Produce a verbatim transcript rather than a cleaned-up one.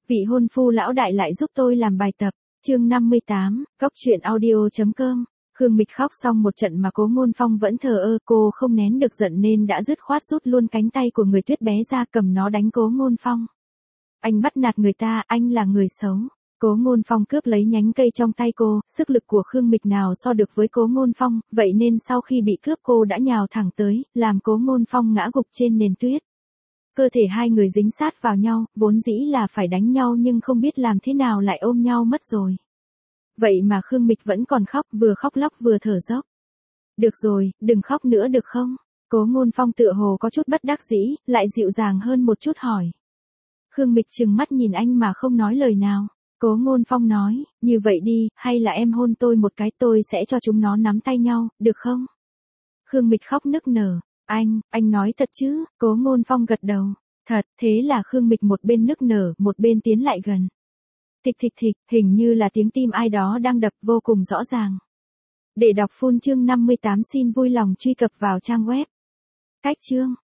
Vị hôn phu lão đại lại giúp tôi làm bài tập. Chương năm mươi tám, Cóc truyện audio chấm com. Khương Mịch khóc xong một trận mà Cố Ngôn Phong vẫn thờ ơ, cô không nén được giận nên đã dứt khoát rút luôn cánh tay của người Tuyết bé ra, cầm nó đánh Cố Ngôn Phong. Anh bắt nạt người ta, anh là người xấu. Cố Ngôn Phong cướp lấy nhánh cây trong tay cô, sức lực của Khương Mịch nào so được với Cố Ngôn Phong, vậy nên sau khi bị cướp cô đã nhào thẳng tới, làm Cố Ngôn Phong ngã gục trên nền tuyết. Cơ thể hai người dính sát vào nhau, vốn dĩ là phải đánh nhau nhưng không biết làm thế nào lại ôm nhau mất rồi. Vậy mà Khương Mịch vẫn còn khóc, vừa khóc lóc vừa thở dốc. Được rồi, đừng khóc nữa được không? Cố Ngôn Phong tựa hồ có chút bất đắc dĩ, lại dịu dàng hơn một chút hỏi. Khương Mịch trừng mắt nhìn anh mà không nói lời nào. Cố Ngôn Phong nói, như vậy đi, hay là em hôn tôi một cái, tôi sẽ cho chúng nó nắm tay nhau, được không? Khương Mịch khóc nức nở. Anh, anh nói thật chứ? Cố Ngôn Phong gật đầu. Thật, thế là Khương Mịch một bên nức nở, một bên tiến lại gần. Thịch thịch thịch, hình như là tiếng tim ai đó đang đập vô cùng rõ ràng. Để đọc full chương năm mươi tám xin vui lòng truy cập vào trang web. Cách chương